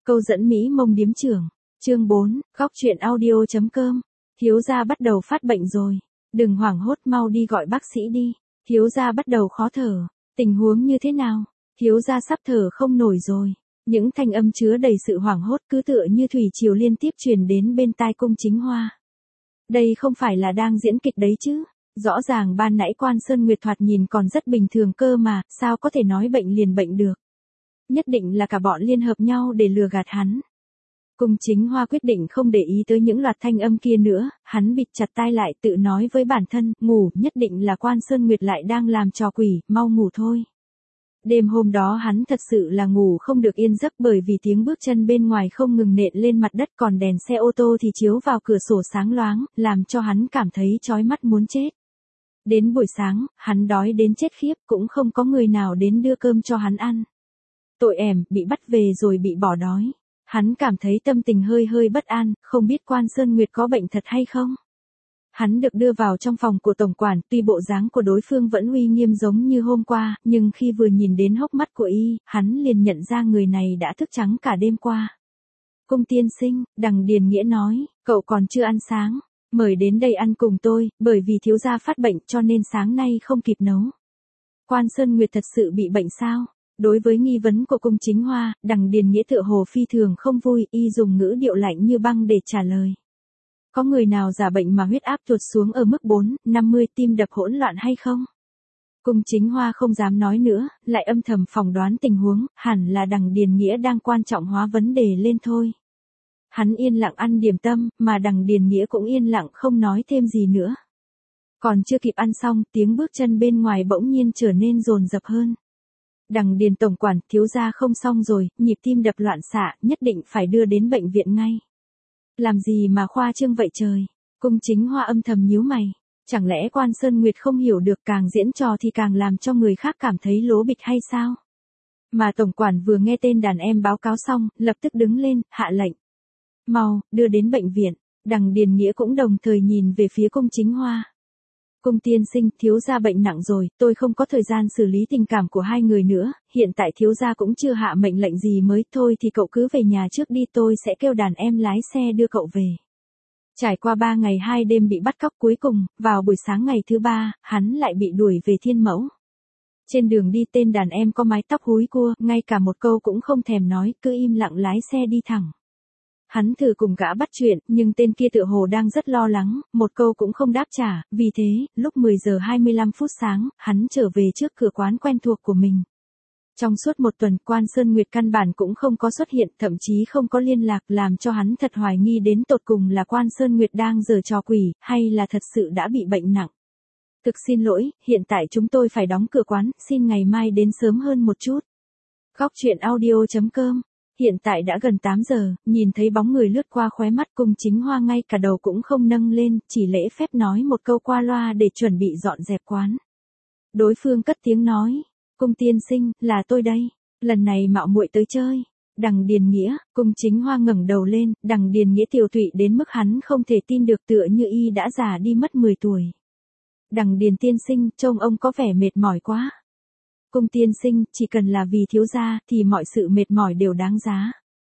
Câu dẫn Mỹ mông điếm trưởng. Chương 4, góc truyện audio.com. Thiếu gia bắt đầu phát bệnh rồi. Đừng hoảng hốt, mau đi gọi bác sĩ đi. Thiếu gia bắt đầu khó thở. Tình huống như thế nào? Thiếu gia sắp thở không nổi rồi. Những thanh âm chứa đầy sự hoảng hốt cứ tựa như thủy triều liên tiếp truyền đến bên tai Cung Chính Hoa. Đây không phải là đang diễn kịch đấy chứ? Rõ ràng ban nãy Quan Sơn Nguyệt thoạt nhìn còn rất bình thường cơ mà, sao có thể nói bệnh liền bệnh được? Nhất định là cả bọn liên hợp nhau để lừa gạt hắn. Cung Chính Hoa quyết định không để ý tới những loạt thanh âm kia nữa, hắn bịt chặt tai lại tự nói với bản thân, ngủ, nhất định là Quan Sơn Nguyệt lại đang làm trò quỷ, mau ngủ thôi. Đêm hôm đó hắn thật sự là ngủ không được yên giấc bởi vì tiếng bước chân bên ngoài không ngừng nện lên mặt đất, còn đèn xe ô tô thì chiếu vào cửa sổ sáng loáng, làm cho hắn cảm thấy chói mắt muốn chết. Đến buổi sáng, hắn đói đến chết khiếp, cũng không có người nào đến đưa cơm cho hắn ăn. Tội ẻm, bị bắt về rồi bị bỏ đói. Hắn cảm thấy tâm tình hơi bất an, không biết Quan Sơn Nguyệt có bệnh thật hay không. Hắn được đưa vào trong phòng của tổng quản, tuy bộ dáng của đối phương vẫn uy nghiêm giống như hôm qua, nhưng khi vừa nhìn đến hốc mắt của y, hắn liền nhận ra người này đã thức trắng cả đêm qua. Cung tiên sinh, Đằng Điền Nghĩa nói, cậu còn chưa ăn sáng, mời đến đây ăn cùng tôi, bởi vì thiếu gia phát bệnh cho nên sáng nay không kịp nấu. Quan Sơn Nguyệt thật sự bị bệnh sao? Đối với nghi vấn của Cung Chính Hoa, Đằng Điền Nghĩa tựa hồ phi thường không vui, y dùng ngữ điệu lạnh như băng để trả lời. Có người nào giả bệnh mà huyết áp tụt xuống ở mức 4-50, tim đập hỗn loạn hay không? Cung Chính Hoa không dám nói nữa, lại âm thầm phỏng đoán tình huống, hẳn là Đằng Điền Nghĩa đang quan trọng hóa vấn đề lên thôi. Hắn yên lặng ăn điểm tâm, mà Đằng Điền Nghĩa cũng yên lặng không nói thêm gì nữa. Còn chưa kịp ăn xong, tiếng bước chân bên ngoài bỗng nhiên trở nên dồn dập hơn. Đằng Điền tổng quản, thiếu gia không xong rồi, nhịp tim đập loạn xạ, nhất định phải đưa đến bệnh viện ngay. Làm gì mà khoa trương vậy trời? Cung Chính Hoa âm thầm nhíu mày. Chẳng lẽ Quan Sơn Nguyệt không hiểu được càng diễn trò thì càng làm cho người khác cảm thấy lố bịch hay sao? Mà tổng quản vừa nghe tên đàn em báo cáo xong, lập tức đứng lên, hạ lệnh. Mau, đưa đến bệnh viện. Đằng Điền Nghĩa cũng đồng thời nhìn về phía Cung Chính Hoa. Cung tiên sinh, thiếu gia bệnh nặng rồi, tôi không có thời gian xử lý tình cảm của hai người nữa, hiện tại thiếu gia cũng chưa hạ mệnh lệnh gì mới, thôi thì cậu cứ về nhà trước đi, tôi sẽ kêu đàn em lái xe đưa cậu về. Trải qua 3 ngày 2 đêm bị bắt cóc, cuối cùng, vào buổi sáng ngày thứ 3, hắn lại bị đuổi về Thiên Mẫu. Trên đường đi tên đàn em có mái tóc húi cua, ngay cả một câu cũng không thèm nói, cứ im lặng lái xe đi thẳng. Hắn thử cùng gã bắt chuyện, nhưng tên kia tựa hồ đang rất lo lắng, một câu cũng không đáp trả, vì thế, lúc 10 giờ 25 phút sáng, hắn trở về trước cửa quán quen thuộc của mình. Trong suốt một tuần, Quan Sơn Nguyệt căn bản cũng không có xuất hiện, thậm chí không có liên lạc, làm cho hắn thật hoài nghi đến tột cùng là Quan Sơn Nguyệt đang giở trò quỷ, hay là thật sự đã bị bệnh nặng. Thực xin lỗi, hiện tại chúng tôi phải đóng cửa quán, xin ngày mai đến sớm hơn một chút. Góc truyện audio.com. Hiện tại đã gần 8 giờ, nhìn thấy bóng người lướt qua khóe mắt Cung Chính Hoa ngay cả đầu cũng không nâng lên, chỉ lễ phép nói một câu qua loa để chuẩn bị dọn dẹp quán. Đối phương cất tiếng nói, Cung tiên sinh, là tôi đây, lần này mạo muội tới chơi. Đằng Điền Nghĩa, Cung Chính Hoa ngẩng đầu lên, Đằng Điền Nghĩa tiều tụy đến mức hắn không thể tin được, tựa như y đã già đi mất 10 tuổi. Đằng Điền tiên sinh, trông ông có vẻ mệt mỏi quá. Cung tiên sinh, chỉ cần là vì thiếu gia, thì mọi sự mệt mỏi đều đáng giá.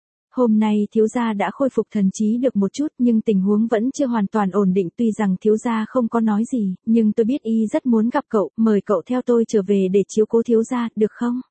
Hôm nay thiếu gia đã khôi phục thần trí được một chút, nhưng tình huống vẫn chưa hoàn toàn ổn định, tuy rằng thiếu gia không có nói gì, nhưng tôi biết y rất muốn gặp cậu, mời cậu theo tôi trở về để chiếu cố thiếu gia, được không?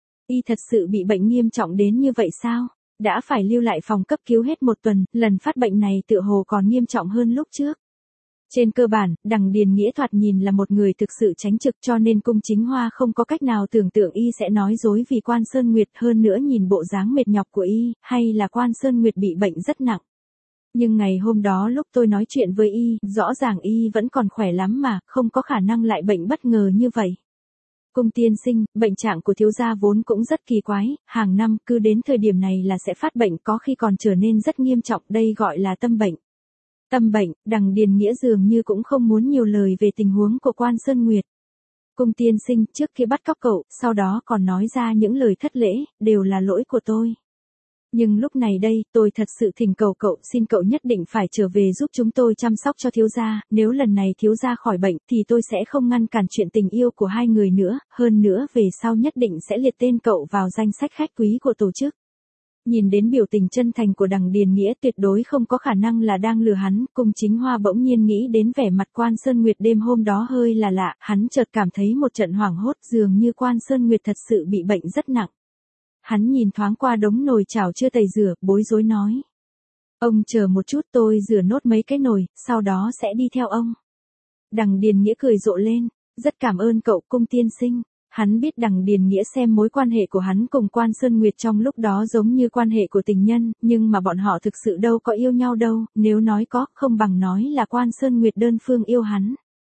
Y thật sự bị bệnh nghiêm trọng đến như vậy sao? Đã phải lưu lại phòng cấp cứu hết một tuần, lần phát bệnh này tựa hồ còn nghiêm trọng hơn lúc trước. Trên cơ bản, Đằng Điền Nghĩa thoạt nhìn là một người thực sự tránh trực, cho nên Cung Chính Hoa không có cách nào tưởng tượng y sẽ nói dối vì Quan Sơn Nguyệt, hơn nữa nhìn bộ dáng mệt nhọc của y, hay là Quan Sơn Nguyệt bị bệnh rất nặng. Nhưng ngày hôm đó lúc tôi nói chuyện với y, rõ ràng y vẫn còn khỏe lắm mà, không có khả năng lại bệnh bất ngờ như vậy. Cung tiên sinh, bệnh trạng của thiếu gia vốn cũng rất kỳ quái, hàng năm cứ đến thời điểm này là sẽ phát bệnh, có khi còn trở nên rất nghiêm trọng, đây gọi là tâm bệnh. Tâm bệnh, Đằng Điền Nghĩa dường như cũng không muốn nhiều lời về tình huống của Quan Sơn Nguyệt. Cung tiên sinh, trước khi bắt cóc cậu, sau đó còn nói ra những lời thất lễ, đều là lỗi của tôi. Nhưng lúc này đây, tôi thật sự thỉnh cầu cậu, xin cậu nhất định phải trở về giúp chúng tôi chăm sóc cho thiếu gia, nếu lần này thiếu gia khỏi bệnh, thì tôi sẽ không ngăn cản chuyện tình yêu của hai người nữa, hơn nữa về sau nhất định sẽ liệt tên cậu vào danh sách khách quý của tổ chức. Nhìn đến biểu tình chân thành của Đằng Điền Nghĩa tuyệt đối không có khả năng là đang lừa hắn, Cung Chính Hoa bỗng nhiên nghĩ đến vẻ mặt Quan Sơn Nguyệt đêm hôm đó hơi là lạ, hắn chợt cảm thấy một trận hoảng hốt dường như Quan Sơn Nguyệt thật sự bị bệnh rất nặng. Hắn nhìn thoáng qua đống nồi chảo chưa tẩy rửa, bối rối nói. Ông chờ một chút tôi rửa nốt mấy cái nồi, sau đó sẽ đi theo ông. Đằng Điền Nghĩa cười rộ lên, rất cảm ơn cậu Cung tiên sinh. Hắn biết Đằng Điền Nghĩa xem mối quan hệ của hắn cùng Quan Sơn Nguyệt trong lúc đó giống như quan hệ của tình nhân, nhưng mà bọn họ thực sự đâu có yêu nhau đâu, nếu nói có, không bằng nói là Quan Sơn Nguyệt đơn phương yêu hắn.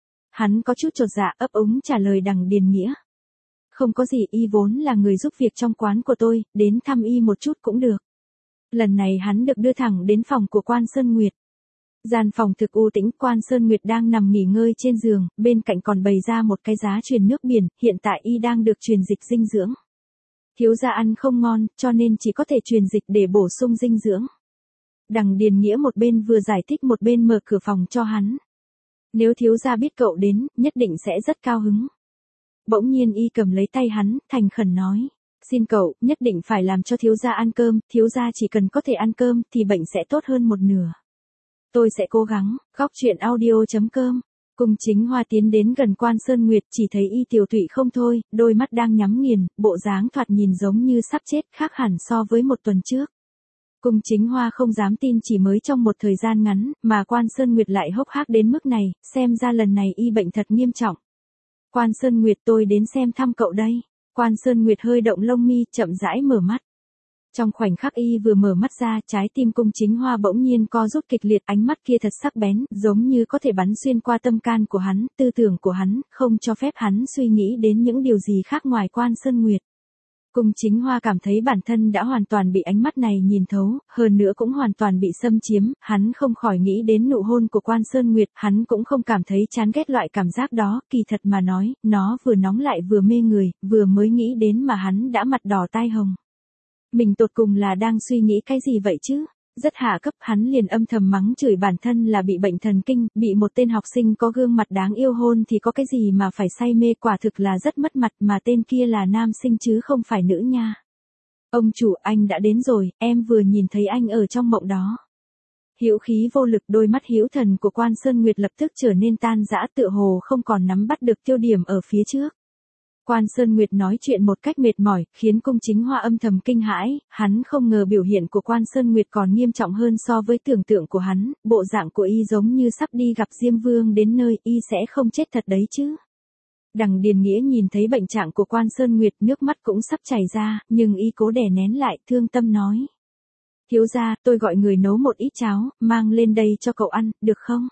Hắn có chút chột dạ ấp úng trả lời Đằng Điền Nghĩa. Không có gì, y vốn là người giúp việc trong quán của tôi, đến thăm y một chút cũng được. Lần này hắn được đưa thẳng đến phòng của Quan Sơn Nguyệt. Gian phòng thực u tĩnh, Quan Sơn Nguyệt đang nằm nghỉ ngơi trên giường, bên cạnh còn bày ra một cái giá truyền nước biển, hiện tại y đang được truyền dịch dinh dưỡng. Thiếu gia ăn không ngon, cho nên chỉ có thể truyền dịch để bổ sung dinh dưỡng. Đằng Điền Nghĩa một bên vừa giải thích một bên mở cửa phòng cho hắn. Nếu thiếu gia biết cậu đến, nhất định sẽ rất cao hứng. Bỗng nhiên y cầm lấy tay hắn, thành khẩn nói. Xin cậu, nhất định phải làm cho thiếu gia ăn cơm, thiếu gia chỉ cần có thể ăn cơm, thì bệnh sẽ tốt hơn một nửa. Tôi sẽ cố gắng. Góc truyện audio.com. Cung Chính Hoa tiến đến gần Quan Sơn Nguyệt, chỉ thấy y tiều tụy không thôi, đôi mắt đang nhắm nghiền, bộ dáng thoạt nhìn giống như sắp chết, khác hẳn so với một tuần trước. Cung Chính Hoa không dám tin chỉ mới trong một thời gian ngắn, mà Quan Sơn Nguyệt lại hốc hác đến mức này, xem ra lần này y bệnh thật nghiêm trọng. Quan Sơn Nguyệt, tôi đến xem thăm cậu đây. Quan Sơn Nguyệt hơi động lông mi, chậm rãi mở mắt. Trong khoảnh khắc y vừa mở mắt ra, trái tim Cung Chính Hoa bỗng nhiên co rút kịch liệt, ánh mắt kia thật sắc bén, giống như có thể bắn xuyên qua tâm can của hắn, tư tưởng của hắn, không cho phép hắn suy nghĩ đến những điều gì khác ngoài Quan Sơn Nguyệt. Cung Chính Hoa cảm thấy bản thân đã hoàn toàn bị ánh mắt này nhìn thấu, hơn nữa cũng hoàn toàn bị xâm chiếm, hắn không khỏi nghĩ đến nụ hôn của Quan Sơn Nguyệt, hắn cũng không cảm thấy chán ghét loại cảm giác đó, kỳ thật mà nói, nó vừa nóng lại vừa mê người, vừa mới nghĩ đến mà hắn đã mặt đỏ tai hồng. Mình tột cùng là đang suy nghĩ cái gì vậy chứ? Rất hạ cấp, hắn liền âm thầm mắng chửi bản thân là bị bệnh thần kinh, bị một tên học sinh có gương mặt đáng yêu hôn thì có cái gì mà phải say mê, quả thực là rất mất mặt, mà tên kia là nam sinh chứ không phải nữ nha. Ông chủ, anh đã đến rồi, em vừa nhìn thấy anh ở trong mộng đó. Hữu khí vô lực, đôi mắt hữu thần của Quan Sơn Nguyệt lập tức trở nên tan rã, tựa hồ không còn nắm bắt được tiêu điểm ở phía trước. Quan Sơn Nguyệt nói chuyện một cách mệt mỏi, khiến Cung Chính Hoa âm thầm kinh hãi, hắn không ngờ biểu hiện của Quan Sơn Nguyệt còn nghiêm trọng hơn so với tưởng tượng của hắn, bộ dạng của y giống như sắp đi gặp Diêm Vương đến nơi, y sẽ không chết thật đấy chứ. Đằng Điền Nghĩa nhìn thấy bệnh trạng của Quan Sơn Nguyệt, nước mắt cũng sắp chảy ra, nhưng y cố đè nén lại, thương tâm nói. Thiếu gia, tôi gọi người nấu một ít cháo, mang lên đây cho cậu ăn, được không?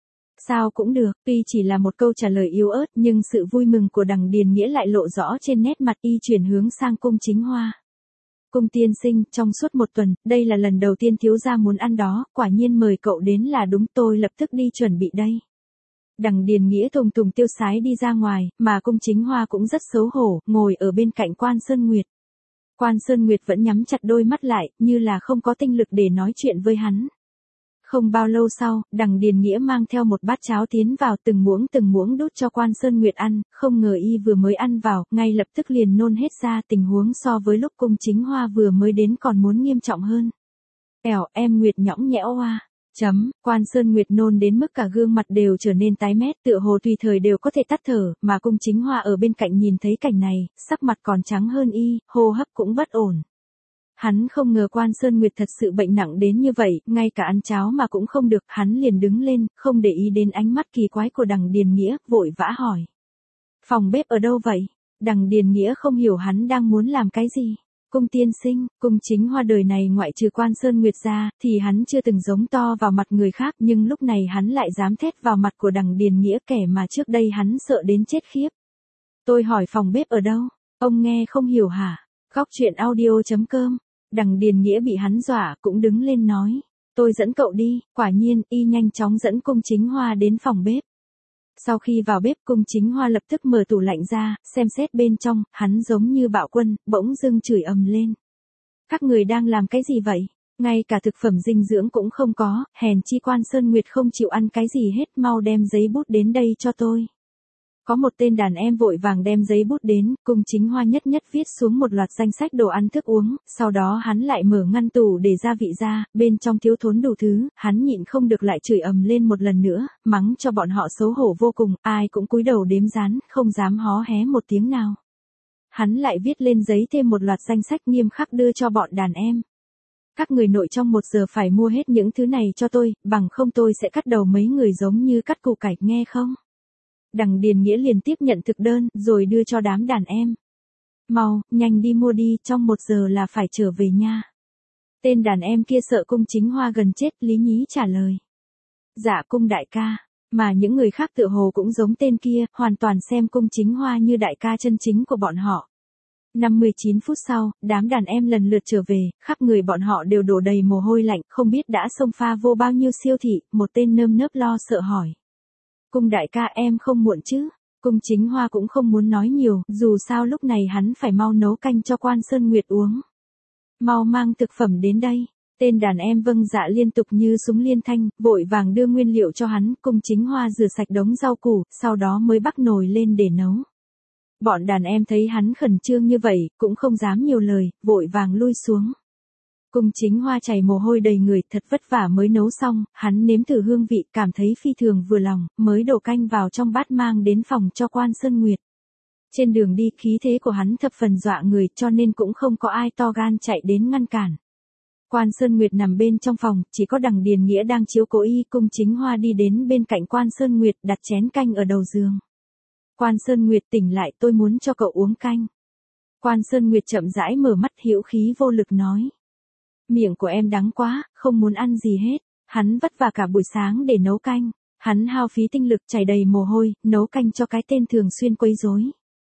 Sao cũng được, tuy chỉ là một câu trả lời yếu ớt nhưng sự vui mừng của Đằng Điền Nghĩa lại lộ rõ trên nét mặt, y chuyển hướng sang Cung Chính Hoa. Cung tiên sinh, trong suốt một tuần, đây là lần đầu tiên thiếu gia muốn ăn đó, quả nhiên mời cậu đến là đúng, tôi lập tức đi chuẩn bị đây. Đằng Điền Nghĩa thùng thùng tiêu sái đi ra ngoài, mà Cung Chính Hoa cũng rất xấu hổ, ngồi ở bên cạnh Quan Sơn Nguyệt. Quan Sơn Nguyệt vẫn nhắm chặt đôi mắt lại, như là không có tinh lực để nói chuyện với hắn. Không bao lâu sau, Đằng Điền Nghĩa mang theo một bát cháo tiến vào, từng muỗng đút cho Quan Sơn Nguyệt ăn, không ngờ y vừa mới ăn vào, ngay lập tức liền nôn hết ra, tình huống so với lúc Cung Chính Hoa vừa mới đến còn muốn nghiêm trọng hơn. Em Nguyệt nhõng nhẽo hoa. Quan Sơn Nguyệt nôn đến mức cả gương mặt đều trở nên tái mét, tựa hồ tùy thời đều có thể tắt thở, mà Cung Chính Hoa ở bên cạnh nhìn thấy cảnh này, sắc mặt còn trắng hơn y, hô hấp cũng bất ổn. Hắn không ngờ Quan Sơn Nguyệt thật sự bệnh nặng đến như vậy, ngay cả ăn cháo mà cũng không được, hắn liền đứng lên, không để ý đến ánh mắt kỳ quái của Đằng Điền Nghĩa, vội vã hỏi. Phòng bếp ở đâu vậy? Đằng Điền Nghĩa không hiểu hắn đang muốn làm cái gì. Cung tiên sinh, Cung Chính Hoa đời này ngoại trừ Quan Sơn Nguyệt ra, thì hắn chưa từng giống to vào mặt người khác, nhưng lúc này hắn lại dám thét vào mặt của Đằng Điền Nghĩa, kẻ mà trước đây hắn sợ đến chết khiếp. Tôi hỏi phòng bếp ở đâu? Ông nghe không hiểu hả? Góc truyện audio.com. Đằng Điền Nghĩa bị hắn dọa, cũng đứng lên nói. Tôi dẫn cậu đi, quả nhiên, y nhanh chóng dẫn Cung Chính Hoa đến phòng bếp. Sau khi vào bếp, Cung Chính Hoa lập tức mở tủ lạnh ra, xem xét bên trong, hắn giống như bạo quân, bỗng dưng chửi ầm lên. Các người đang làm cái gì vậy? Ngay cả thực phẩm dinh dưỡng cũng không có, hèn chi Quan Sơn Nguyệt không chịu ăn cái gì hết, mau đem giấy bút đến đây cho tôi. Có một tên đàn em vội vàng đem giấy bút đến, Cung Chính Hoa nhất nhất viết xuống một loạt danh sách đồ ăn thức uống, sau đó hắn lại mở ngăn tủ để gia vị ra, bên trong thiếu thốn đủ thứ, hắn nhịn không được lại chửi ầm lên một lần nữa, mắng cho bọn họ xấu hổ vô cùng, ai cũng cúi đầu đếm rán, không dám hó hé một tiếng nào. Hắn lại viết lên giấy thêm một loạt danh sách nghiêm khắc đưa cho bọn đàn em. Các người nội trong 1 giờ phải mua hết những thứ này cho tôi, bằng không tôi sẽ cắt đầu mấy người giống như cắt củ cải, nghe không? Đằng Điền Nghĩa liền tiếp nhận thực đơn, rồi đưa cho đám đàn em. Mau, nhanh đi mua đi, trong 1 giờ là phải trở về nha. Tên đàn em kia sợ Cung Chính Hoa gần chết, lý nhí trả lời. Dạ Cung đại ca, mà những người khác tựa hồ cũng giống tên kia, hoàn toàn xem Cung Chính Hoa như đại ca chân chính của bọn họ. 59 phút sau, đám đàn em lần lượt trở về, khắp người bọn họ đều đổ đầy mồ hôi lạnh, không biết đã xông pha vô bao nhiêu siêu thị, một tên nơm nớp lo sợ hỏi. Cung đại ca em không muộn chứ? Cung Chính Hoa cũng không muốn nói nhiều, dù sao lúc này hắn phải mau nấu canh cho Quan Sơn Nguyệt uống. Mau mang thực phẩm đến đây. Tên đàn em vâng dạ liên tục như súng liên thanh, vội vàng đưa nguyên liệu cho hắn, Cung Chính Hoa rửa sạch đống rau củ, sau đó mới bắc nồi lên để nấu. Bọn đàn em thấy hắn khẩn trương như vậy, cũng không dám nhiều lời, vội vàng lui xuống. Cung Chính Hoa chảy mồ hôi đầy người, thật vất vả mới nấu xong, hắn nếm thử hương vị, cảm thấy phi thường vừa lòng, mới đổ canh vào trong bát mang đến phòng cho Quan Sơn Nguyệt. Trên đường đi, khí thế của hắn thập phần dọa người, cho nên cũng không có ai to gan chạy đến ngăn cản. Quan Sơn Nguyệt nằm bên trong phòng, chỉ có Đằng Điền Nghĩa đang chiếu cố y, Cung Chính Hoa đi đến bên cạnh Quan Sơn Nguyệt, đặt chén canh ở đầu giường. Quan Sơn Nguyệt tỉnh lại, tôi muốn cho cậu uống canh. Quan Sơn Nguyệt chậm rãi mở mắt, hữu khí vô lực nói. Miệng của em đắng quá, không muốn ăn gì hết. Hắn vất vả cả buổi sáng để nấu canh. Hắn hao phí tinh lực chảy đầy mồ hôi, nấu canh cho cái tên thường xuyên quấy rối.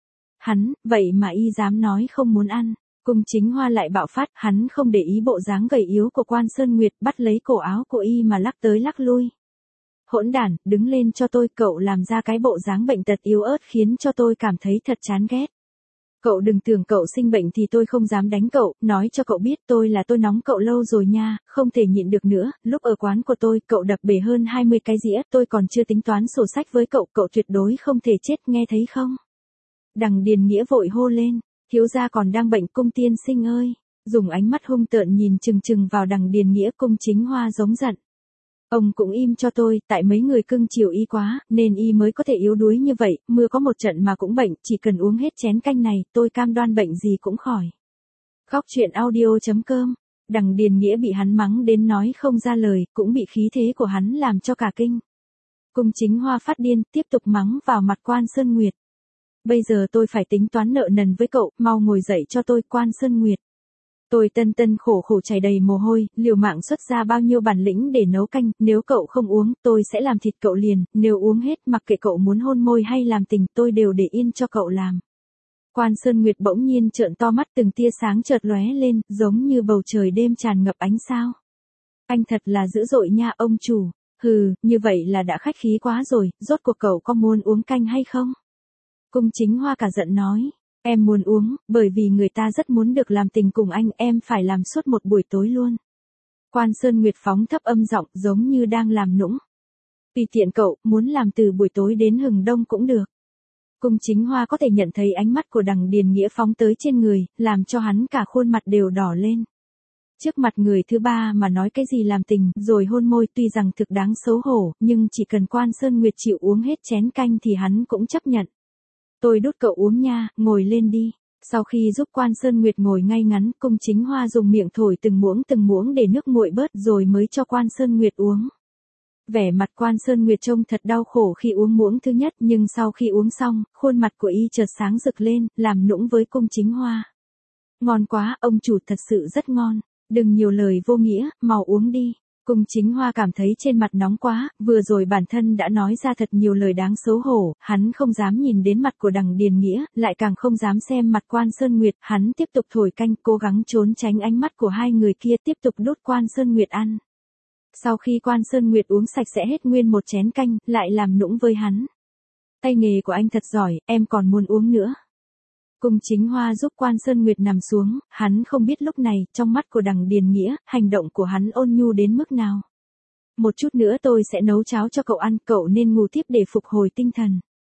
Hắn, vậy mà y dám nói không muốn ăn. Cung Chính Hoa lại bạo phát, hắn không để ý bộ dáng gầy yếu của Quan Sơn Nguyệt, bắt lấy cổ áo của y mà lắc tới lắc lui. Hỗn đản, đứng lên cho tôi, cậu làm ra cái bộ dáng bệnh tật yếu ớt khiến cho tôi cảm thấy thật chán ghét. Cậu đừng tưởng cậu sinh bệnh thì tôi không dám đánh cậu, nói cho cậu biết tôi nóng cậu lâu rồi nha, không thể nhịn được nữa, lúc ở quán của tôi, cậu đập bể hơn 20 cái dĩa, tôi còn chưa tính toán sổ sách với cậu, cậu tuyệt đối không thể chết, nghe thấy không? Đằng Điền Nghĩa vội hô lên, thiếu gia còn đang bệnh, Cung tiên sinh ơi, dùng ánh mắt hung tợn nhìn chừng chừng vào Đằng Điền Nghĩa. Cung Chính Hoa giống giận. Ông cũng im cho tôi, tại mấy người cưng chiều y quá, nên y mới có thể yếu đuối như vậy, mưa có một trận mà cũng bệnh, chỉ cần uống hết chén canh này, tôi cam đoan bệnh gì cũng khỏi. Góc truyện audio.com, Đằng Điền Nghĩa bị hắn mắng đến nói không ra lời, cũng bị khí thế của hắn làm cho cả kinh. Cung Chính Hoa phát điên, tiếp tục mắng vào mặt Quan Sơn Nguyệt. Bây giờ tôi phải tính toán nợ nần với cậu, mau ngồi dậy cho tôi, Quan Sơn Nguyệt. Tôi tân tân khổ khổ chảy đầy mồ hôi, liều mạng xuất ra bao nhiêu bản lĩnh để nấu canh, nếu cậu không uống, tôi sẽ làm thịt cậu liền, nếu uống hết, mặc kệ cậu muốn hôn môi hay làm tình, tôi đều để yên cho cậu làm. Quan Sơn Nguyệt bỗng nhiên trợn to mắt, từng tia sáng chợt lóe lên, giống như bầu trời đêm tràn ngập ánh sao. Anh thật là dữ dội nha ông chủ, hừ, như vậy là đã khách khí quá rồi, rốt cuộc cậu có muốn uống canh hay không? Cung Chính Hoa cả giận nói. Em muốn uống, bởi vì người ta rất muốn được làm tình cùng anh, em phải làm suốt một buổi tối luôn. Quan Sơn Nguyệt phóng thấp âm giọng, giống như đang làm nũng. Tùy tiện cậu, muốn làm từ buổi tối đến hừng đông cũng được. Cung Chính Hoa có thể nhận thấy ánh mắt của Đằng Điền Nghĩa phóng tới trên người, làm cho hắn cả khuôn mặt đều đỏ lên. Trước mặt người thứ ba mà nói cái gì làm tình, rồi hôn môi, tuy rằng thực đáng xấu hổ, nhưng chỉ cần Quan Sơn Nguyệt chịu uống hết chén canh thì hắn cũng chấp nhận. Tôi đút cậu uống nha, ngồi lên đi. Sau khi giúp Quan Sơn Nguyệt ngồi ngay ngắn, Cung Chính Hoa dùng miệng thổi từng muỗng để nước nguội bớt rồi mới cho Quan Sơn Nguyệt uống. Vẻ mặt Quan Sơn Nguyệt trông thật đau khổ khi uống muỗng thứ nhất, nhưng sau khi uống xong, khuôn mặt của y chợt sáng rực lên, làm nũng với Cung Chính Hoa. Ngon quá, ông chủ thật sự rất ngon. Đừng nhiều lời vô nghĩa, mau uống đi. Cung Chính Hoa cảm thấy trên mặt nóng quá, vừa rồi bản thân đã nói ra thật nhiều lời đáng xấu hổ, hắn không dám nhìn đến mặt của Đằng Điền Nghĩa, lại càng không dám xem mặt Quan Sơn Nguyệt, hắn tiếp tục thổi canh, cố gắng trốn tránh ánh mắt của hai người kia, tiếp tục đút Quan Sơn Nguyệt ăn. Sau khi Quan Sơn Nguyệt uống sạch sẽ hết nguyên một chén canh, lại làm nũng với hắn. Tay nghề của anh thật giỏi, em còn muốn uống nữa. Cung Chính Hoa giúp Quan Sơn Nguyệt nằm xuống, hắn không biết lúc này, trong mắt của Đằng Điền Nghĩa, hành động của hắn ôn nhu đến mức nào. Một chút nữa tôi sẽ nấu cháo cho cậu ăn, cậu nên ngủ tiếp để phục hồi tinh thần.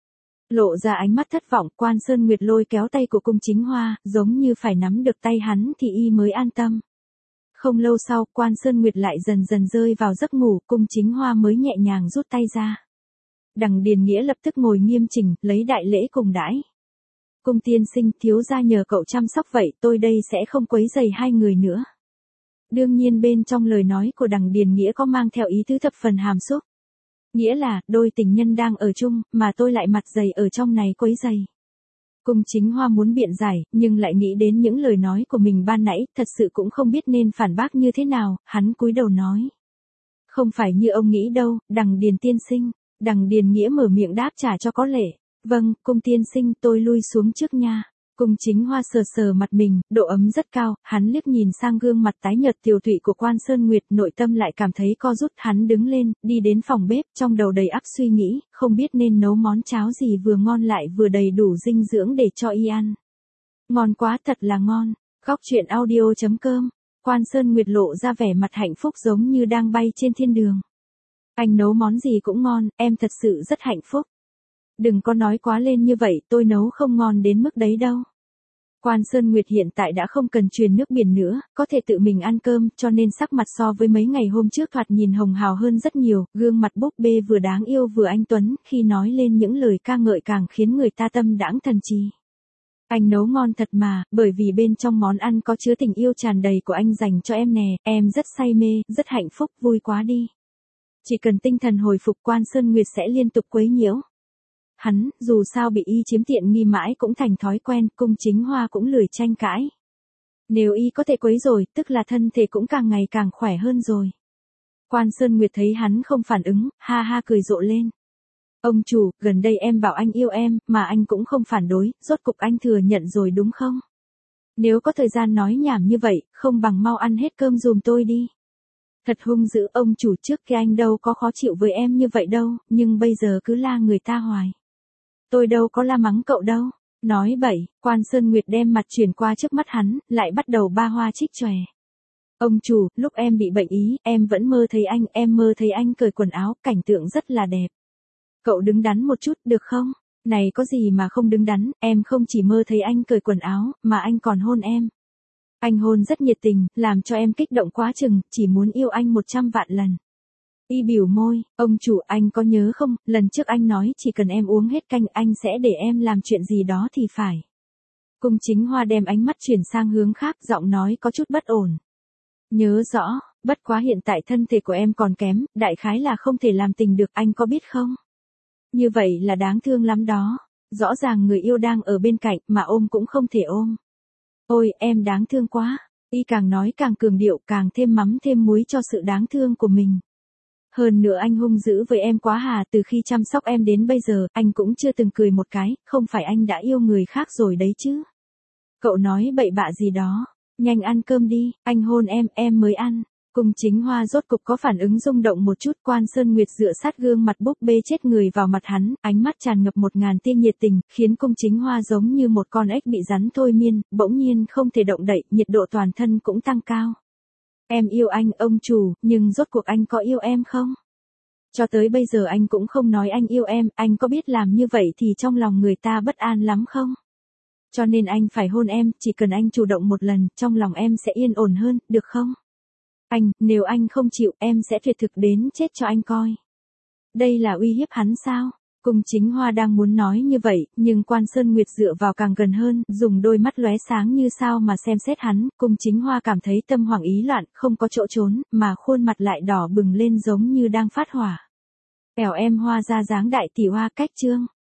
Lộ ra ánh mắt thất vọng, Quan Sơn Nguyệt lôi kéo tay của Cung Chính Hoa, giống như phải nắm được tay hắn thì y mới an tâm. Không lâu sau, Quan Sơn Nguyệt lại dần dần rơi vào giấc ngủ, Cung Chính Hoa mới nhẹ nhàng rút tay ra. Đằng Điền Nghĩa lập tức ngồi nghiêm chỉnh, lấy đại lễ cùng đãi. Cung tiên sinh, thiếu gia nhờ cậu chăm sóc vậy, tôi đây sẽ không quấy rầy hai người nữa. Đương nhiên bên trong lời nói của Đằng Điền Nghĩa có mang theo ý tứ thập phần hàm xúc. Nghĩa là, đôi tình nhân đang ở chung, mà tôi lại mặt dày ở trong này quấy rầy. Cung Chính Hoa muốn biện giải, nhưng lại nghĩ đến những lời nói của mình ban nãy, thật sự cũng không biết nên phản bác như thế nào, hắn cúi đầu nói. Không phải như ông nghĩ đâu, Đằng Điền tiên sinh. Đằng Điền Nghĩa mở miệng đáp trả cho có lệ. Vâng, Cung tiên sinh, tôi lui xuống trước nha. Cung Chính Hoa sờ sờ mặt mình, độ ấm rất cao, hắn liếc nhìn sang gương mặt tái nhợt tiều tụy của Quan Sơn Nguyệt, nội tâm lại cảm thấy co rút, hắn đứng lên, đi đến phòng bếp, trong đầu đầy ắp suy nghĩ, không biết nên nấu món cháo gì vừa ngon lại vừa đầy đủ dinh dưỡng để cho y ăn. Ngon quá, thật là ngon. Góc truyện audio.com. Quan Sơn Nguyệt lộ ra vẻ mặt hạnh phúc giống như đang bay trên thiên đường. Anh nấu món gì cũng ngon, em thật sự rất hạnh phúc. Đừng có nói quá lên như vậy, tôi nấu không ngon đến mức đấy đâu. Quan Sơn Nguyệt hiện tại đã không cần truyền nước biển nữa, có thể tự mình ăn cơm, cho nên sắc mặt so với mấy ngày hôm trước thoạt nhìn hồng hào hơn rất nhiều, gương mặt búp bê vừa đáng yêu vừa anh tuấn, khi nói lên những lời ca ngợi càng khiến người ta tâm đãng thần trì. Anh nấu ngon thật mà, bởi vì bên trong món ăn có chứa tình yêu tràn đầy của anh dành cho em nè, em rất say mê, rất hạnh phúc, vui quá đi. Chỉ cần tinh thần hồi phục, Quan Sơn Nguyệt sẽ liên tục quấy nhiễu. Hắn, dù sao bị y chiếm tiện nghi mãi cũng thành thói quen, Cung Chính Hoa cũng lười tranh cãi. Nếu y có thể quấy rồi, tức là thân thể cũng càng ngày càng khỏe hơn rồi. Quan Sơn Nguyệt thấy hắn không phản ứng, ha ha cười rộ lên. Ông chủ, gần đây em bảo anh yêu em, mà anh cũng không phản đối, rốt cục anh thừa nhận rồi đúng không? Nếu có thời gian nói nhảm như vậy, không bằng mau ăn hết cơm dùm tôi đi. Thật hung dữ, ông chủ, trước kia anh đâu có khó chịu với em như vậy đâu, nhưng bây giờ cứ la người ta hoài. Tôi đâu có la mắng cậu đâu. Nói bậy, Quan Sơn Nguyệt đem mặt chuyển qua trước mắt hắn, lại bắt đầu ba hoa trích chòe. Ông chủ, lúc em bị bệnh ý, em vẫn mơ thấy anh, em mơ thấy anh cởi quần áo, cảnh tượng rất là đẹp. Cậu đứng đắn một chút, được không? Này có gì mà không đứng đắn, em không chỉ mơ thấy anh cởi quần áo, mà anh còn hôn em. Anh hôn rất nhiệt tình, làm cho em kích động quá chừng, chỉ muốn yêu anh 100 vạn lần. Y biểu môi, ông chủ, anh có nhớ không, lần trước anh nói chỉ cần em uống hết canh anh sẽ để em làm chuyện gì đó thì phải. Cung Chính Hoa đem ánh mắt chuyển sang hướng khác, giọng nói có chút bất ổn. Nhớ rõ, bất quá hiện tại thân thể của em còn kém, đại khái là không thể làm tình được, anh có biết không? Như vậy là đáng thương lắm đó, rõ ràng người yêu đang ở bên cạnh mà ôm cũng không thể ôm. Ôi, em đáng thương quá. Y càng nói càng cường điệu, càng thêm mắm thêm muối cho sự đáng thương của mình. Hơn nữa anh hung dữ với em quá hà, từ khi chăm sóc em đến bây giờ, anh cũng chưa từng cười một cái, không phải anh đã yêu người khác rồi đấy chứ. Cậu nói bậy bạ gì đó, nhanh ăn cơm đi, anh hôn em mới ăn. Cung Chính Hoa rốt cục có phản ứng rung động một chút, Quan Sơn Nguyệt dựa sát gương mặt búp bê chết người vào mặt hắn, ánh mắt tràn ngập 1000 tia nhiệt tình, khiến Cung Chính Hoa giống như một con ếch bị rắn thôi miên, bỗng nhiên không thể động đậy, nhiệt độ toàn thân cũng tăng cao. Em yêu anh, ông chủ, nhưng rốt cuộc anh có yêu em không? Cho tới bây giờ anh cũng không nói anh yêu em, anh có biết làm như vậy thì trong lòng người ta bất an lắm không? Cho nên anh phải hôn em, chỉ cần anh chủ động một lần, trong lòng em sẽ yên ổn hơn, được không? Anh, nếu anh không chịu, em sẽ tuyệt thực đến chết cho anh coi. Đây là uy hiếp hắn sao? Cung Chính Hoa đang muốn nói như vậy, nhưng Quan Sơn Nguyệt dựa vào càng gần hơn, dùng đôi mắt lóe sáng như sao mà xem xét hắn, Cung Chính Hoa cảm thấy tâm hoảng ý loạn, không có chỗ trốn, mà khuôn mặt lại đỏ bừng lên giống như đang phát hỏa. Ẻo em Hoa ra dáng đại tỷ hoa cách chương.